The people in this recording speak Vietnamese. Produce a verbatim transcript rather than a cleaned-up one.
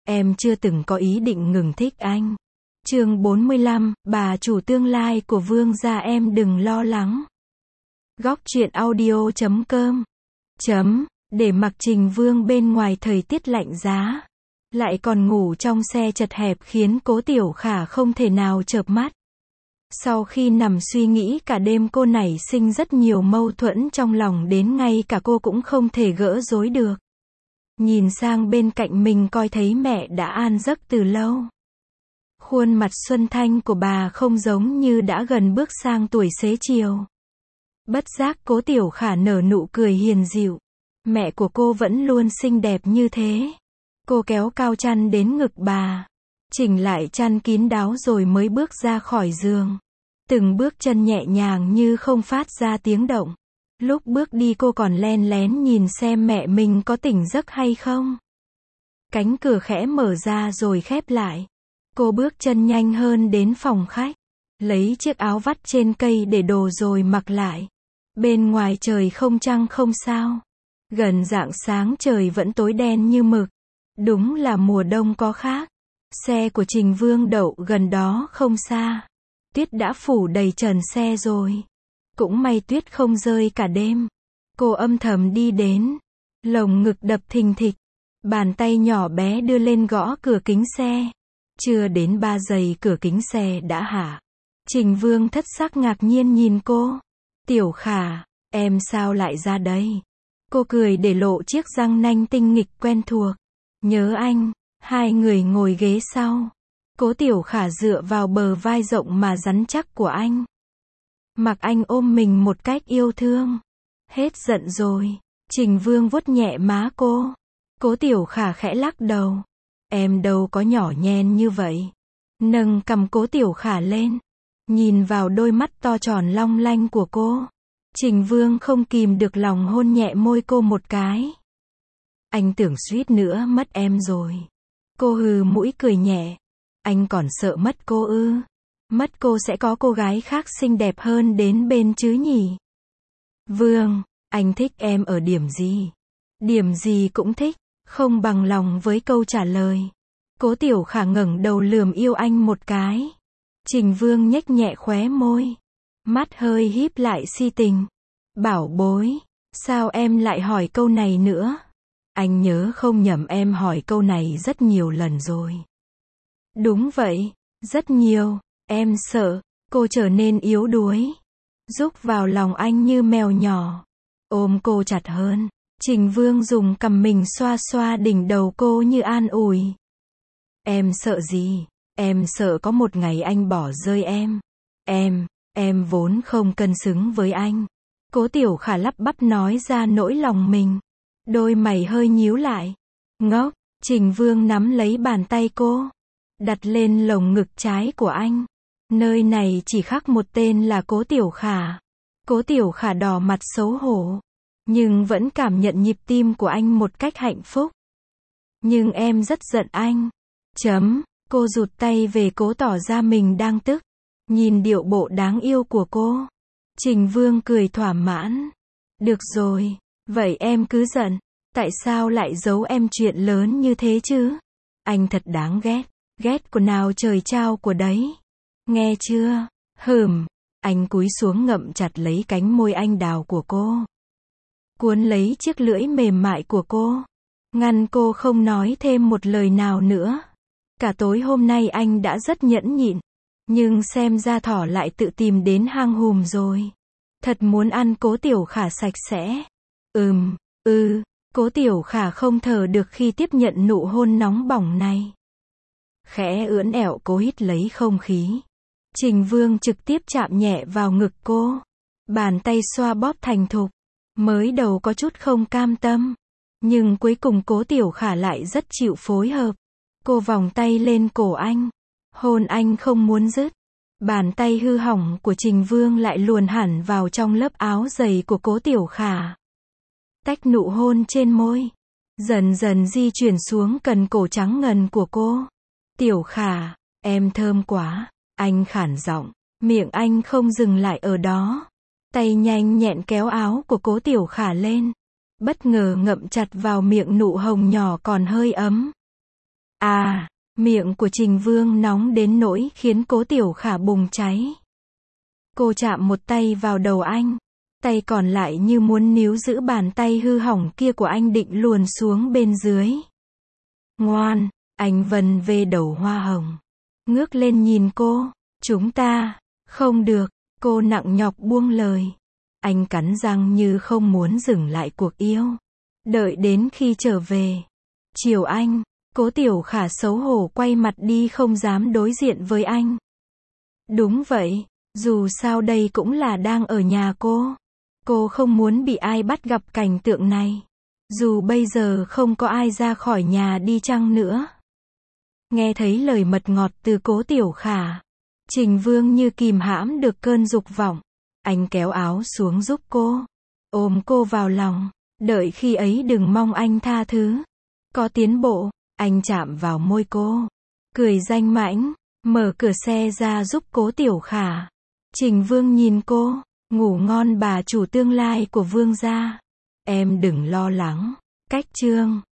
em chưa từng có ý định ngừng thích anh. Chương bốn mươi lăm, bà chủ tương lai của Vương gia em đừng lo lắng. Góc truyện audio chấm com chấm để mặc Trình Vương bên ngoài thời tiết lạnh giá, lại còn ngủ trong xe chật hẹp khiến Cố Tiểu Khả không thể nào chợp mắt. Sau khi nằm suy nghĩ cả đêm, cô nảy sinh rất nhiều mâu thuẫn trong lòng đến ngay cả cô cũng không thể gỡ rối được. Nhìn sang bên cạnh mình coi thấy mẹ đã an giấc từ lâu. Khuôn mặt xuân thanh của bà không giống như đã gần bước sang tuổi xế chiều. Bất giác Cố Tiểu Khả nở nụ cười hiền dịu. Mẹ của cô vẫn luôn xinh đẹp như thế. Cô kéo cao chăn đến ngực bà, chỉnh lại chăn kín đáo rồi mới bước ra khỏi giường. Từng bước chân nhẹ nhàng như không phát ra tiếng động. Lúc bước đi cô còn len lén nhìn xem mẹ mình có tỉnh giấc hay không. Cánh cửa khẽ mở ra rồi khép lại. Cô bước chân nhanh hơn đến phòng khách, lấy chiếc áo vắt trên cây để đồ rồi mặc lại. Bên ngoài trời không trăng không sao. Gần rạng sáng trời vẫn tối đen như mực. Đúng là mùa đông có khác. Xe của Trình Vương đậu gần đó không xa. Tuyết đã phủ đầy trần xe rồi. Cũng may tuyết không rơi cả đêm. Cô âm thầm đi đến. Lồng ngực đập thình thịch. Bàn tay nhỏ bé đưa lên gõ cửa kính xe. Chưa đến ba giây cửa kính xe đã hạ. Trình Vương thất sắc ngạc nhiên nhìn cô. Tiểu Khả, em sao lại ra đây? Cô cười để lộ chiếc răng nanh tinh nghịch quen thuộc. Nhớ anh. Hai người ngồi ghế sau. Cố Tiểu Khả dựa vào bờ vai rộng mà rắn chắc của anh. Mặc anh ôm mình một cách yêu thương. Hết giận rồi. Trình Vương vuốt nhẹ má cô. Cố Tiểu Khả khẽ lắc đầu. Em đâu có nhỏ nhen như vậy. Nâng cằm Cố Tiểu Khả lên. Nhìn vào đôi mắt to tròn long lanh của cô. Trình Vương không kìm được lòng hôn nhẹ môi cô một cái. Anh tưởng suýt nữa mất em rồi. Cô hừ mũi cười nhẹ. Anh còn sợ mất cô ư? Mất cô sẽ có cô gái khác xinh đẹp hơn đến bên chứ nhỉ? Vương, anh thích em ở điểm gì? Điểm gì cũng thích. Không bằng lòng với câu trả lời. Cố Tiểu Khả ngẩng đầu lườm yêu anh một cái. Trình Vương nhếch nhẹ khóe môi. Mắt hơi híp lại si tình. Bảo bối, sao em lại hỏi câu này nữa? Anh nhớ không nhầm em hỏi câu này rất nhiều lần rồi. Đúng vậy, rất nhiều. Em sợ, cô trở nên yếu đuối. Rúc vào lòng anh như mèo nhỏ. Ôm cô chặt hơn. Trình Vương dùng cằm mình xoa xoa đỉnh đầu cô như an ủi. Em sợ gì? Em sợ có một ngày anh bỏ rơi em. Em, em vốn không cân xứng với anh. Cố Tiểu Khả lắp bắp nói ra nỗi lòng mình. Đôi mày hơi nhíu lại. Ngốc, Trình Vương nắm lấy bàn tay cô. Đặt lên lồng ngực trái của anh. Nơi này chỉ khắc một tên là Cố Tiểu Khả. Cố Tiểu Khả đỏ mặt xấu hổ. Nhưng vẫn cảm nhận nhịp tim của anh một cách hạnh phúc. Nhưng em rất giận anh. Chấm, cô rụt tay về cố tỏ ra mình đang tức. Nhìn điệu bộ đáng yêu của cô. Trình Vương cười thỏa mãn. Được rồi, vậy em cứ giận. Tại sao lại giấu em chuyện lớn như thế chứ? Anh thật đáng ghét. Ghét của nào trời trao của đấy. Nghe chưa? Hừm. Anh cúi xuống ngậm chặt lấy cánh môi anh đào của cô. Cuốn lấy chiếc lưỡi mềm mại của cô. Ngăn cô không nói thêm một lời nào nữa. Cả tối hôm nay anh đã rất nhẫn nhịn. Nhưng xem ra thỏ lại tự tìm đến hang hùm rồi. Thật muốn ăn Cố Tiểu Khả sạch sẽ. Ừm, ừ, Cố Tiểu Khả không thở được khi tiếp nhận nụ hôn nóng bỏng này. Khẽ ưỡn ẹo cố hít lấy không khí. Trình Vương trực tiếp chạm nhẹ vào ngực cô. Bàn tay xoa bóp thành thục. Mới đầu có chút không cam tâm. Nhưng cuối cùng Cố Tiểu Khả lại rất chịu phối hợp. Cô vòng tay lên cổ anh. Hôn anh không muốn dứt. Bàn tay hư hỏng của Trình Vương lại luồn hẳn vào trong lớp áo dày của Cố Tiểu Khả. Tách nụ hôn trên môi. Dần dần di chuyển xuống cần cổ trắng ngần của cô. Tiểu Khả, em thơm quá. Anh khản giọng. Miệng anh không dừng lại ở đó. Tay nhanh nhẹn kéo áo của Cố Tiểu Khả lên. Bất ngờ ngậm chặt vào miệng nụ hồng nhỏ còn hơi ấm. À, miệng của Trình Vương nóng đến nỗi khiến Cố Tiểu Khả bùng cháy. Cô chạm một tay vào đầu anh, tay còn lại như muốn níu giữ bàn tay hư hỏng kia của anh định luồn xuống bên dưới. Ngoan, anh vần về đầu hoa hồng. Ngước lên nhìn cô, chúng ta, không được, cô nặng nhọc buông lời. Anh cắn răng như không muốn dừng lại cuộc yêu. Đợi đến khi trở về. Chiều anh, Cố Tiểu Khả xấu hổ quay mặt đi không dám đối diện với anh. Đúng vậy, dù sao đây cũng là đang ở nhà cô. Cô không muốn bị ai bắt gặp cảnh tượng này. Dù bây giờ không có ai ra khỏi nhà đi chăng nữa. Nghe thấy lời mật ngọt từ Cố Tiểu Khả, Trình Vương như kìm hãm được cơn dục vọng. Anh kéo áo xuống giúp cô, ôm cô vào lòng, đợi khi ấy đừng mong anh tha thứ. Có tiến bộ, anh chạm vào môi cô, cười danh mãnh, mở cửa xe ra giúp Cố Tiểu Khả. Trình Vương nhìn cô, ngủ ngon bà chủ tương lai của Vương gia. Em đừng lo lắng. Cách chương